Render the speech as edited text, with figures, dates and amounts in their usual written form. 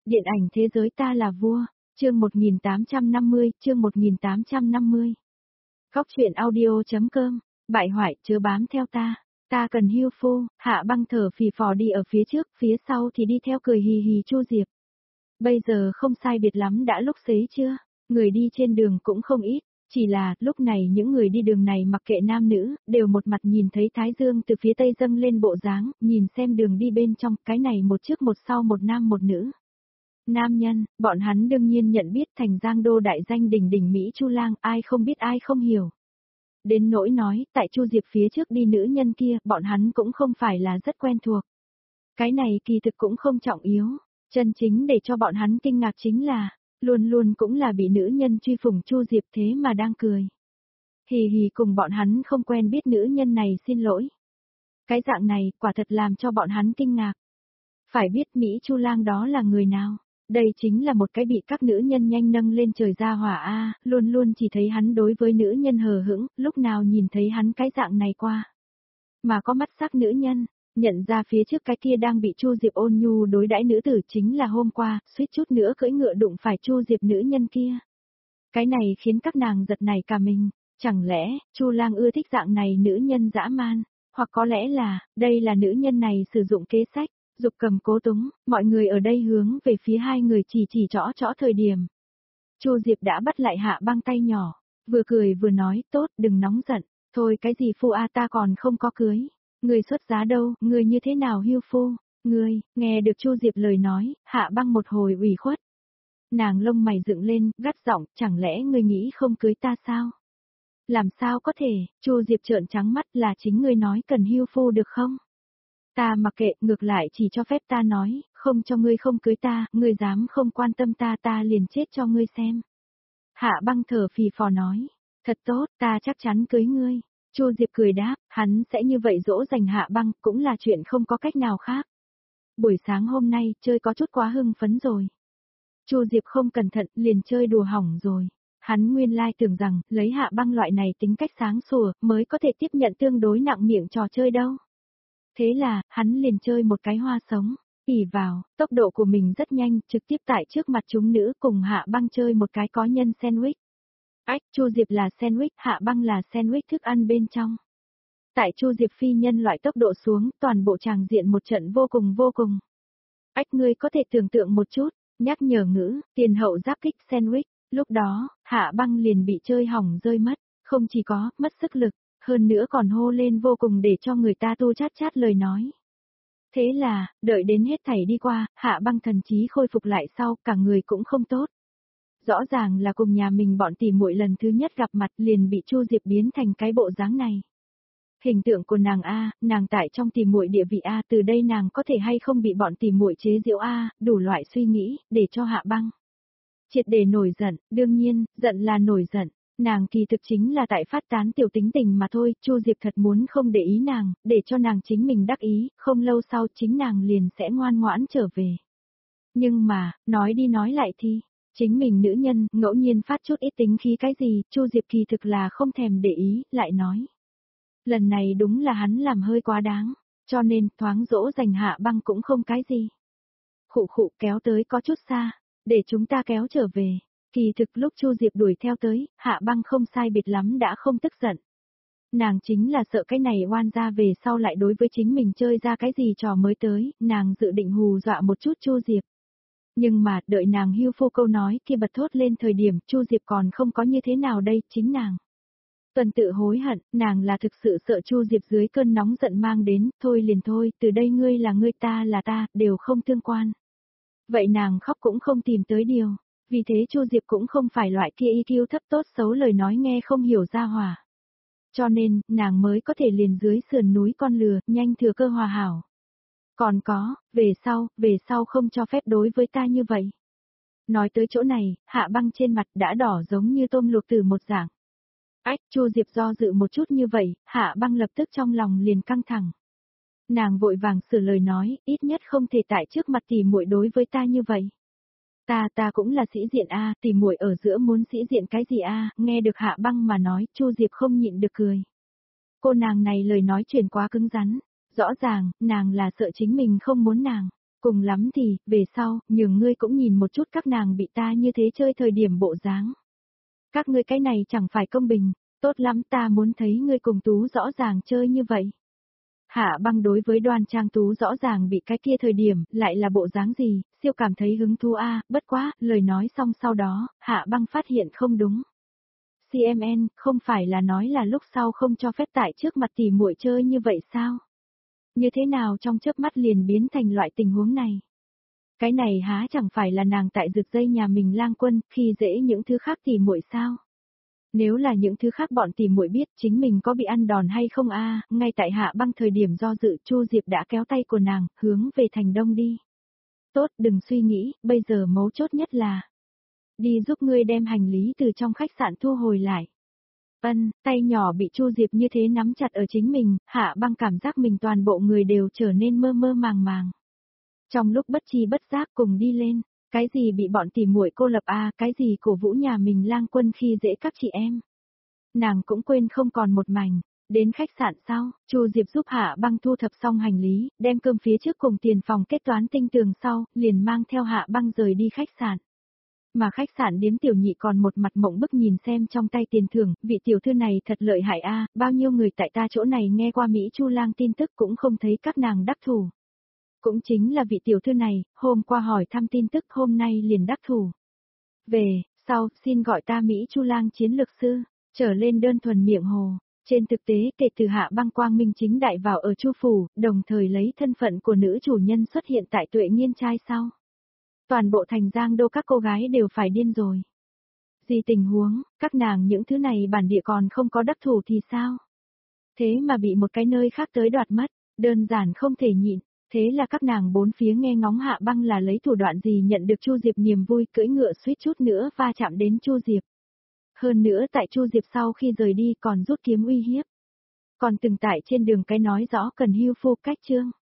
Điện ảnh thế giới ta là vua, chương 1850, chương 1850. Góc truyện audio.com, bại hoại chớ bám theo ta cần hưu phu, Hạ Băng thở phì phò đi ở phía trước, phía sau thì đi theo cười hì hì Chu Diệp. Bây giờ không sai biệt lắm đã lúc xế chưa, người đi trên đường cũng không ít, chỉ là lúc này những người đi đường này mặc kệ nam nữ, đều một mặt nhìn thấy Thái Dương từ phía tây dâng lên bộ dáng, nhìn xem đường đi bên trong, cái này một trước một sau một nam một nữ. Nam nhân, bọn hắn đương nhiên nhận biết thành Giang Đô đại danh đỉnh đỉnh Mỹ Chu Lang, ai không biết ai không hiểu. Đến nỗi nói, tại Chu Diệp phía trước đi nữ nhân kia, bọn hắn cũng không phải là rất quen thuộc. Cái này kỳ thực cũng không trọng yếu, chân chính để cho bọn hắn kinh ngạc chính là, luôn luôn cũng là bị nữ nhân truy phủng Chu Diệp thế mà đang cười. Hì hì cùng bọn hắn không quen biết nữ nhân này xin lỗi. Cái dạng này, quả thật làm cho bọn hắn kinh ngạc. Phải biết Mỹ Chu Lang đó là người nào? Đây chính là một cái bị các nữ nhân nhanh nâng lên trời ra hỏa a, luôn luôn chỉ thấy hắn đối với nữ nhân hờ hững, lúc nào nhìn thấy hắn cái dạng này qua. Mà có mắt sắc nữ nhân, nhận ra phía trước cái kia đang bị Chu Diệp ôn nhu đối đãi nữ tử chính là hôm qua, suýt chút nữa cưỡi ngựa đụng phải Chu Diệp nữ nhân kia. Cái này khiến các nàng giật nảy cả mình, chẳng lẽ Chu Lang ưa thích dạng này nữ nhân dã man, hoặc có lẽ là, đây là nữ nhân này sử dụng kế sách. Dục cầm cố túng, mọi người ở đây hướng về phía hai người chỉ trõ thời điểm. Chu Diệp đã bắt lại Hạ Băng tay nhỏ, vừa cười vừa nói, tốt, đừng nóng giận, thôi cái gì phu a ta còn không có cưới, người xuất giá đâu, người như thế nào hưu phu, người, nghe được Chu Diệp lời nói, Hạ Băng một hồi ủy khuất. Nàng lông mày dựng lên, gắt giọng, chẳng lẽ người nghĩ không cưới ta sao? Làm sao có thể, Chu Diệp trợn trắng mắt là chính ngươi nói cần hưu phu được không? Ta mặc kệ, ngược lại chỉ cho phép ta nói, không cho ngươi không cưới ta, ngươi dám không quan tâm ta liền chết cho ngươi xem. Hạ Băng thở phì phò nói, thật tốt, ta chắc chắn cưới ngươi. Chu Diệp cười đáp, hắn sẽ như vậy dỗ dành Hạ Băng, cũng là chuyện không có cách nào khác. Buổi sáng hôm nay, chơi có chút quá hưng phấn rồi. Chu Diệp không cẩn thận, liền chơi đùa hỏng rồi. Hắn nguyên lai tưởng rằng, lấy Hạ Băng loại này tính cách sáng sủa, mới có thể tiếp nhận tương đối nặng miệng trò chơi đâu. Thế là, hắn liền chơi một cái hoa sống, ỉ vào, tốc độ của mình rất nhanh, trực tiếp tại trước mặt chúng nữ cùng Hạ Băng chơi một cái có nhân sandwich. Ách, Chu Diệp là sandwich, Hạ Băng là sandwich thức ăn bên trong. Tại Chu Diệp phi nhân loại tốc độ xuống, toàn bộ tràng diện một trận vô cùng. Ách ngươi có thể tưởng tượng một chút, nhắc nhở ngữ, tiền hậu giáp kích sandwich, lúc đó, Hạ Băng liền bị chơi hỏng rơi mất, không chỉ có, mất sức lực. Hơn nữa còn hô lên vô cùng để cho người ta tu chát lời nói. Thế là, đợi đến hết thảy đi qua, Hạ Băng thần trí khôi phục lại sau, cả người cũng không tốt. Rõ ràng là cùng nhà mình bọn tỉ muội lần thứ nhất gặp mặt liền bị Chu Diệp biến thành cái bộ dáng này. Hình tượng của nàng A, nàng tại trong tỉ muội địa vị A, từ đây nàng có thể hay không bị bọn tỉ muội chế giễu A, đủ loại suy nghĩ, để cho Hạ Băng triệt để nổi giận, đương nhiên, giận là nổi giận. Nàng kỳ thực chính là tại phát tán tiểu tính tình mà thôi, Chu Diệp thật muốn không để ý nàng, để cho nàng chính mình đắc ý, không lâu sau chính nàng liền sẽ ngoan ngoãn trở về. Nhưng mà, nói đi nói lại thì, chính mình nữ nhân, ngẫu nhiên phát chút ít tính khí cái gì, Chu Diệp kỳ thực là không thèm để ý, lại nói. Lần này đúng là hắn làm hơi quá đáng, cho nên, thoáng dỗ dành Hạ Băng cũng không cái gì. Khụ kéo tới có chút xa, để chúng ta kéo trở về. Kỳ thực lúc Chu Diệp đuổi theo tới, Hạ Băng không sai biệt lắm đã không tức giận. Nàng chính là sợ cái này oan ra về sau lại đối với chính mình chơi ra cái gì trò mới tới, nàng dự định hù dọa một chút Chu Diệp. Nhưng mà, đợi nàng hưu phu câu nói kia bật thốt lên thời điểm Chu Diệp còn không có như thế nào đây, chính nàng. Tuần tự hối hận, nàng là thực sự sợ Chu Diệp dưới cơn nóng giận mang đến, thôi liền thôi, từ đây ngươi là ngươi ta là ta, đều không tương quan. Vậy nàng khóc cũng không tìm tới điều. Vì thế Chu Diệp cũng không phải loại kia EQ thấp tốt xấu lời nói nghe không hiểu ra hòa. Cho nên, nàng mới có thể liền dưới sườn núi con lừa, nhanh thừa cơ hòa hảo. Còn có, về sau không cho phép đối với ta như vậy. Nói tới chỗ này, Hạ Băng trên mặt đã đỏ giống như tôm luộc từ một dạng. Ách, Chu Diệp do dự một chút như vậy, Hạ Băng lập tức trong lòng liền căng thẳng. Nàng vội vàng sửa lời nói, ít nhất không thể tại trước mặt tỉ muội đối với ta như vậy. Ta cũng là sĩ diện a, tỉ muội ở giữa muốn sĩ diện cái gì a, nghe được Hạ Băng mà nói, Chu Diệp không nhịn được cười. Cô nàng này lời nói chuyện quá cứng rắn, rõ ràng, nàng là sợ chính mình không muốn nàng. Cùng lắm thì, về sau, nhường ngươi cũng nhìn một chút các nàng bị ta như thế chơi thời điểm bộ dáng. Các ngươi cái này chẳng phải công bình, tốt lắm ta muốn thấy ngươi cùng Tú rõ ràng chơi như vậy. Hạ băng đối với Đoan Trang Tú rõ ràng bị cái kia thời điểm, lại là bộ dáng gì, siêu cảm thấy hứng thú bất quá, lời nói xong sau đó, Hạ băng phát hiện không đúng. CMN, không phải là nói là lúc sau không cho phép tại trước mặt tỉ muội chơi như vậy sao? Như thế nào trong chớp mắt liền biến thành loại tình huống này? Cái này há chẳng phải là nàng tại rực dây nhà mình lang quân, khi dễ những thứ khác tỉ muội sao? Nếu là những thứ khác bọn tỉ muội biết chính mình có bị ăn đòn hay không ngay tại Hạ băng thời điểm do dự Chu Diệp đã kéo tay của nàng, hướng về thành đông đi. Tốt, đừng suy nghĩ, bây giờ mấu chốt nhất là đi giúp ngươi đem hành lý từ trong khách sạn thu hồi lại. Tay nhỏ bị Chu Diệp như thế nắm chặt ở chính mình, Hạ băng cảm giác mình toàn bộ người đều trở nên mơ mơ màng màng. Trong lúc bất chi bất giác cùng đi lên, cái gì bị bọn tỉ muội cô lập cái gì cổ vũ nhà mình lang quân khi dễ các chị em. Nàng cũng quên không còn một mảnh. Đến khách sạn sau, Chu Diệp giúp Hạ băng thu thập xong hành lý, đem cơm phía trước cùng tiền phòng kết toán tinh tường sau, liền mang theo Hạ băng rời đi khách sạn. Mà khách sạn điếm tiểu nhị còn một mặt mộng bức nhìn xem trong tay tiền thưởng, vị tiểu thư này thật lợi hại bao nhiêu người tại ta chỗ này nghe qua Mỹ Chu Lang tin tức cũng không thấy các nàng đắc thủ. Cũng chính là vị tiểu thư này, hôm qua hỏi thăm tin tức hôm nay liền đắc thủ. Về, sau, xin gọi ta Mỹ Chu Lang chiến lược sư, trở lên đơn thuần miệng hồ. Trên thực tế kể từ Hạ băng quang minh chính đại vào ở Chu phủ, đồng thời lấy thân phận của nữ chủ nhân xuất hiện tại Tuệ Nghiên trai sau. Toàn bộ thành Giang Đô các cô gái đều phải điên rồi. Gì tình huống, các nàng những thứ này bản địa còn không có đắc thủ thì sao? Thế mà bị một cái nơi khác tới đoạt mất, đơn giản không thể nhịn. Thế là các nàng bốn phía nghe ngóng Hạ băng là lấy thủ đoạn gì nhận được Chu Diệp niềm vui cưỡi ngựa suýt chút nữa va chạm đến Chu Diệp. Hơn nữa tại Chu Diệp sau khi rời đi còn rút kiếm uy hiếp. Còn từng tại trên đường cái nói rõ cần hưu phu cách trương.